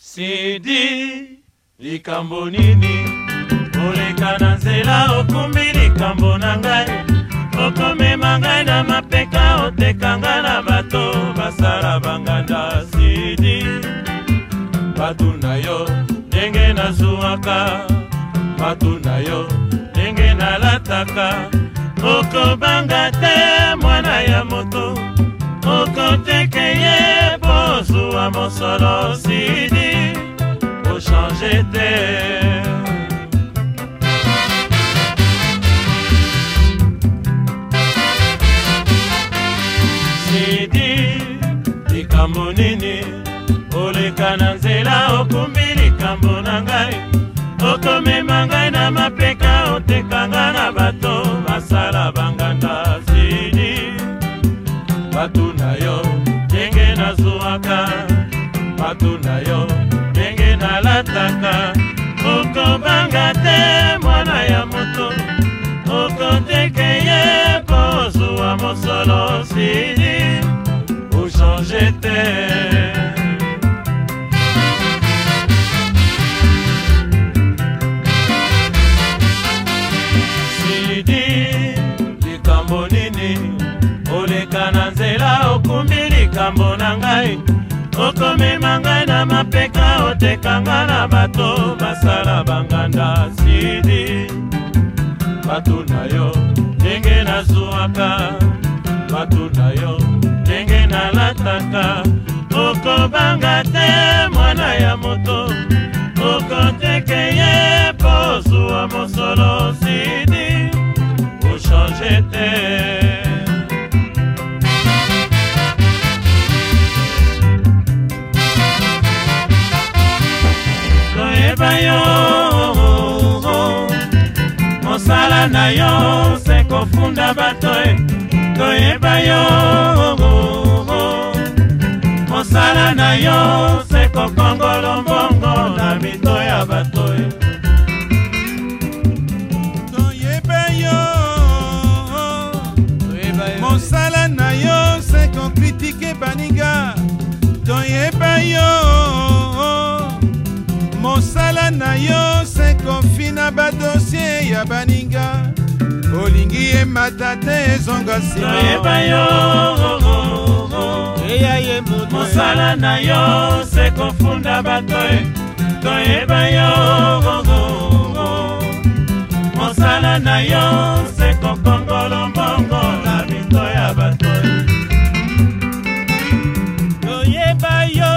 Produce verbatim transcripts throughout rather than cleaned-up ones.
Sidi likambo nini oleka na nzela okumbi likambo na ngai okomema ngai na mapeka otekanga na bato basala banganda. Sidi batu na yo ndenge nazuwaka, batu na yo ndenge nalataka, okobanga te mwana ya moto okoteke ye bozuwa mosolo. Sidi ochange te Sidi likambo nini oleka na nzela okumbi likambo na ngai okomema ngai na mapeka otekanga na bato basala banganda. Sidi batu na yo ndenge nazuwaka, batu na yo ndenge nalataka, okobanga te mwana ya moto okoteke ye bozuwa mosolo. Sidi ochange te Sidi likambo nini oleka na nzela okumbi likambo na ngai okomema ngai na mapeka otekanga na bato basala banganda. Sidi batu na yo ndenge nazuwaka, batu na yo ndenge nalataka, okobanga te mwana ya moto okoteke ye bozuwa mosolo. Sidi ochange te yo mosala na yo se kofunda bato e toyeba yo mosala na yo se kokongolo mbongo na mito ya bato e toyeba yo mosala na yo se kokritike baninga toyeba yo mosala na yo se kofina badosie ya baninga olingi emata te ezonga nsima. Toyeba yo mosala na yo se kofunda bato e toyeba yo mosala na yo se kokongolo mbongo na mito ya bato e toyeba yo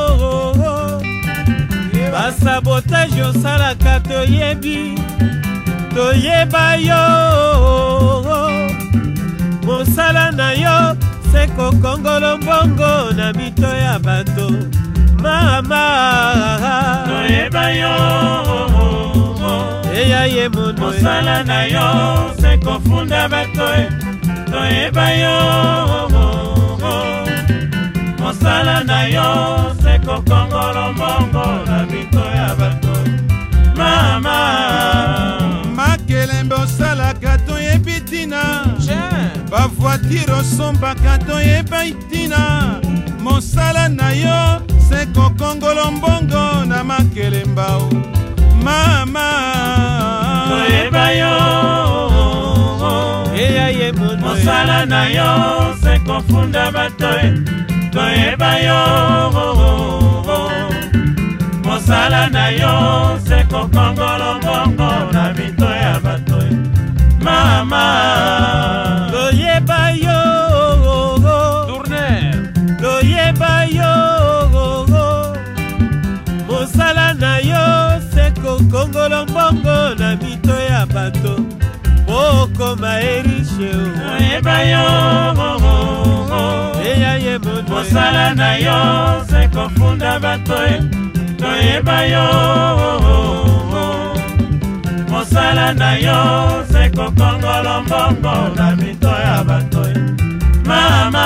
basabotage osalaka toyebi toyeba yo mosala na yo se kokongolo mbongo na mito ya bato mama. Toyeba yo eya ye mono mosala na yo se kofunda bato e toyeba yo mosala na yo se kokongolo mbongo na mito ya bato mama. Makelembe osalaka toyebi tina, bavoitire osombaka toyeba itina, mosala na yo se kokongolo mbongo na makelemba o mama. Toyeba yo eya ye mono mosala na yo se kofunda bato e toyeba yo mosala na yo se kokongolo mbongo na mito ya bato e mama. toyeba yo Tourner toyeba yo mosala na yo se kokongolo mbongo na mito ya bato okoma erishe o. Toyeba yo eya ye mono mosala na yo se kofunda bato e toyeba yo mosala na yo se kokongolo mbongo na mito ya bato e mama.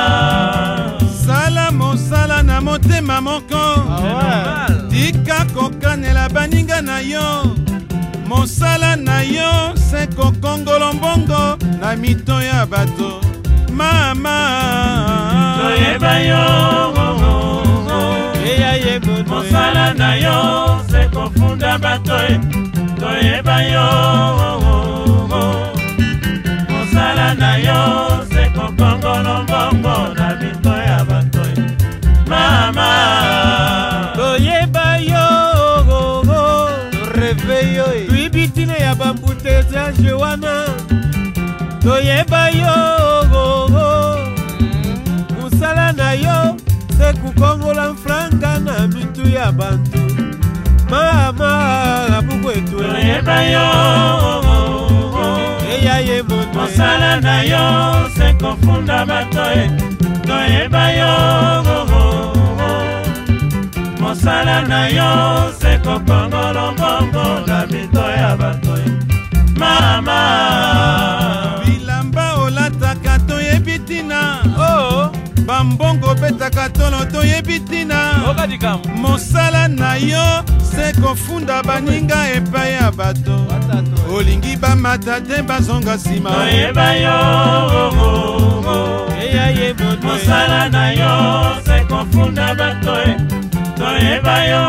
Sala mosala na motema moko tika kokanela baninga na yo mosala na yo se kokongolo mbongo na mito ya bato mama. Toyeba yo eya ye moto mosala na yo se kofunda bato toyeba yo mosala na yo se kokongola mbongo na mito ya bato mama toyeba yo reveyo tuibitine ya bambutezage wana toyeba yo musala na yo se kukongola mfranga na mitu ya bantu mama abukwetu toyeba yo eya ye moto mosala na yo se kofunda bato toyeba yo mosala na yo se kokongola mbongo na mito ya bato mama bilamba olataka toyebi tina oh bambongo betaka tolo toyebi tina mosala na yo se kofunda baninga epai ya bato olingi bamata te bazonga nsima toyeba yo eya ye moto mosala na yo se kofunda bato toyeba yo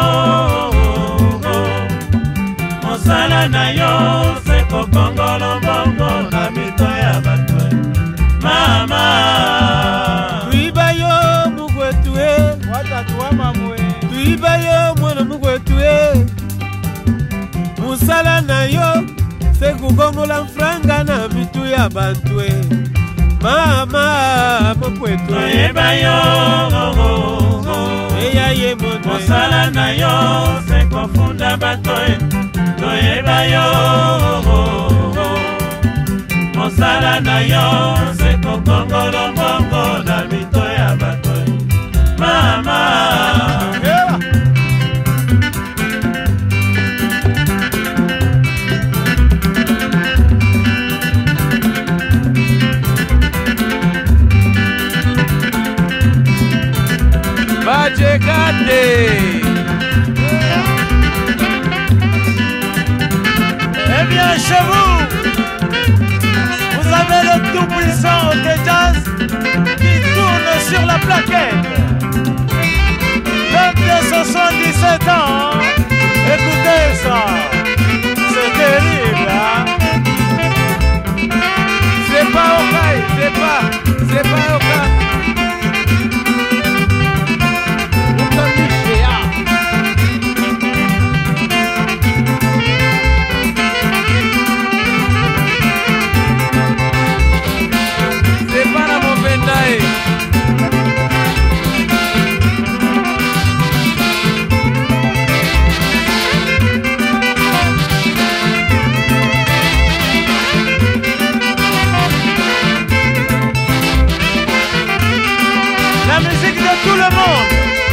mosala na yo se kokongola mbongo na mito ya bato mama tuiba yo mugwetu tuiba yo mwana mugwetu musala na yo se kukongola mfranga na mitu ya bantu mama mugwetu toyeba yo eya ye moto mosala na yo se kofunda bato toyeba yo mosala na yo se kokongola mbongo na mito ya bato mama Eh bien, chez vous, vous avez le tout puissant de jazz qui tourne sur la plaquette. L'homme de soixante-dix-sept ans, écoutez ça, c'est terrible, hein? C'est pas au caille, c'est pas, c'est pas au caille. La musique de tout le monde.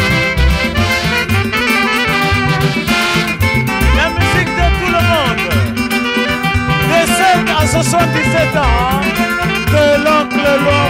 La musique de tout le monde. De sept à soixante-dix-sept ans. De l'oncle Loire.